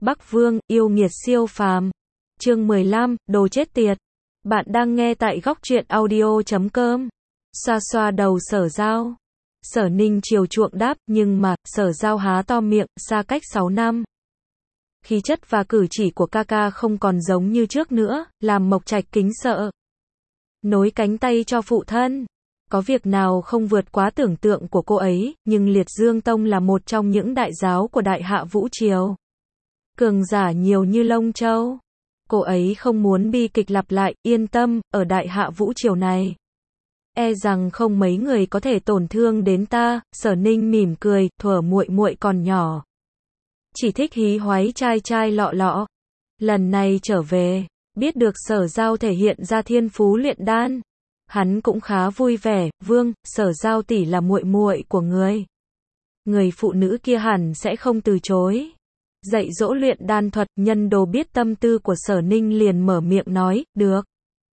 Bắc Vương, yêu nghiệt siêu phàm. Chương 15, đồ chết tiệt. Bạn đang nghe tại góc truyện audio.com. Xoa xoa đầu Sở Giao. Sở Ninh chiều chuộng đáp, nhưng mà, Sở Giao há to miệng, xa cách 6 năm. Khí chất và cử chỉ của ca ca không còn giống như trước nữa, làm Mộc Trạch kính sợ. Nối cánh tay cho phụ thân. Có việc nào không vượt quá tưởng tượng của cô ấy, nhưng Liệt Dương Tông là một trong những đại giáo của Đại Hạ Vũ Triều. Cường giả nhiều như lông châu. Cô ấy không muốn bi kịch lặp lại, yên tâm, ở Đại Hạ Vũ Triều này. E rằng không mấy người có thể tổn thương đến ta. Sở Ninh mỉm cười, thuở muội muội còn nhỏ. Chỉ thích hí hoáy trai trai lọ lọ. Lần này trở về, biết được Sở Giao thể hiện ra thiên phú luyện đan. Hắn cũng khá vui vẻ. Vương, Sở Giao tỷ là muội muội của người. Người phụ nữ kia hẳn sẽ không từ chối. Dạy dỗ luyện đan thuật, nhân đồ biết tâm tư của Sở Ninh liền mở miệng nói, được.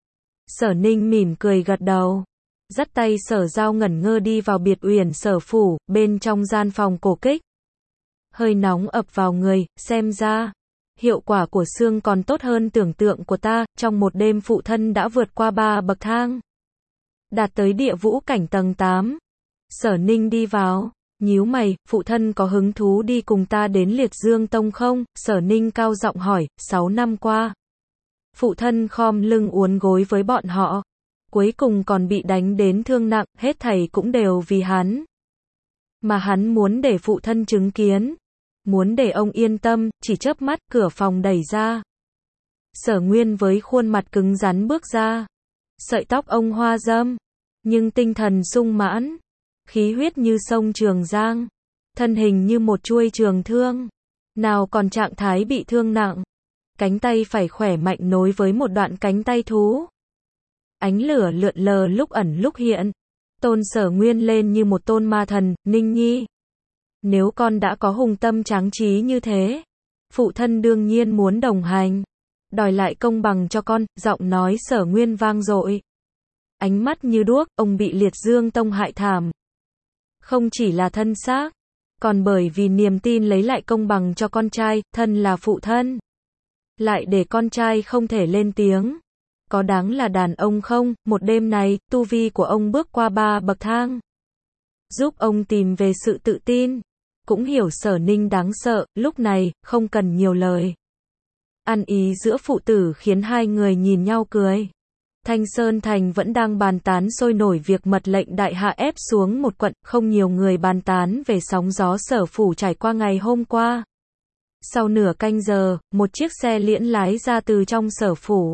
Sở Ninh mỉm cười gật đầu. Dắt tay Sở Giao ngẩn ngơ đi vào biệt uyển Sở phủ, bên trong gian phòng cổ kích. Hơi nóng ập vào người, xem ra. Hiệu quả của xương còn tốt hơn tưởng tượng của ta, trong một đêm phụ thân đã vượt qua 3 bậc thang. Đạt tới địa vũ cảnh tầng 8. Sở Ninh đi vào. Nhíu mày, phụ thân có hứng thú đi cùng ta đến Liệt Dương Tông không? Sở Ninh cao giọng hỏi. 6 năm qua, phụ thân khom lưng uốn gối với bọn họ. Cuối cùng còn bị đánh đến thương nặng, hết thảy cũng đều vì hắn. Mà hắn muốn để phụ thân chứng kiến. Muốn để ông yên tâm, chỉ chớp mắt, cửa phòng đẩy ra. Sở Nguyên với khuôn mặt cứng rắn bước ra. Sợi tóc ông hoa râm, nhưng tinh thần sung mãn. Khí huyết như sông Trường Giang, thân hình như một chuôi trường thương, nào còn trạng thái bị thương nặng, cánh tay phải khỏe mạnh nối với một đoạn cánh tay thú. Ánh lửa lượn lờ lúc ẩn lúc hiện, tôn Sở Nguyên lên như một tôn ma thần. Ninh nhi, nếu con đã có hùng tâm tráng trí như thế, phụ thân đương nhiên muốn đồng hành, đòi lại công bằng cho con. Giọng nói Sở Nguyên vang dội, ánh mắt như đuốc. Ông bị Liệt Dương Tông hại thảm. Không chỉ là thân xác, còn bởi vì niềm tin lấy lại công bằng cho con trai. Thân là phụ thân, lại để con trai không thể lên tiếng. Có đáng là đàn ông không? Một đêm này, tu vi của ông bước qua 3 bậc thang, giúp ông tìm về sự tự tin. Cũng hiểu Sở Ninh đáng sợ, lúc này, không cần nhiều lời. Ăn ý giữa phụ tử khiến hai người nhìn nhau cười. Thanh Sơn Thành vẫn đang bàn tán sôi nổi việc mật lệnh Đại Hạ ép xuống một quận. Không nhiều người bàn tán về sóng gió Sở phủ trải qua ngày hôm qua. Sau nửa canh giờ, một chiếc xe liễn lái ra từ trong Sở phủ.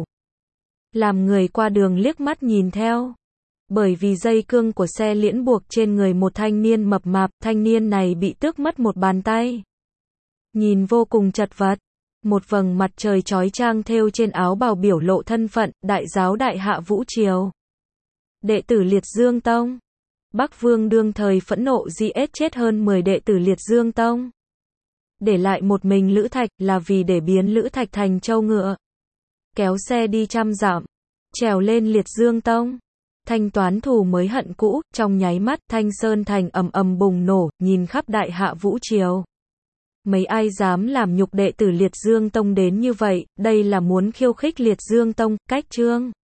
Làm người qua đường liếc mắt nhìn theo. Bởi vì dây cương của xe liễn buộc trên người một thanh niên mập mạp, thanh niên này bị tước mất một bàn tay. Nhìn vô cùng chật vật. Một vầng mặt trời chói chang thêu trên áo bào biểu lộ thân phận, đại giáo Đại Hạ Vũ Triều. Đệ tử Liệt Dương Tông. Bắc Vương đương thời phẫn nộ giết chết hơn 10 đệ tử Liệt Dương Tông. Để lại một mình Lữ Thạch, là vì để biến Lữ Thạch thành trâu ngựa. Kéo xe đi 100 dặm, trèo lên Liệt Dương Tông. Thanh toán thù mới hận cũ. Trong nháy mắt, Thanh Sơn Thành ầm ầm bùng nổ, nhìn khắp Đại Hạ Vũ Triều. Mấy ai dám làm nhục đệ tử Liệt Dương Tông đến như vậy? Đây là muốn khiêu khích Liệt Dương Tông. Cách chương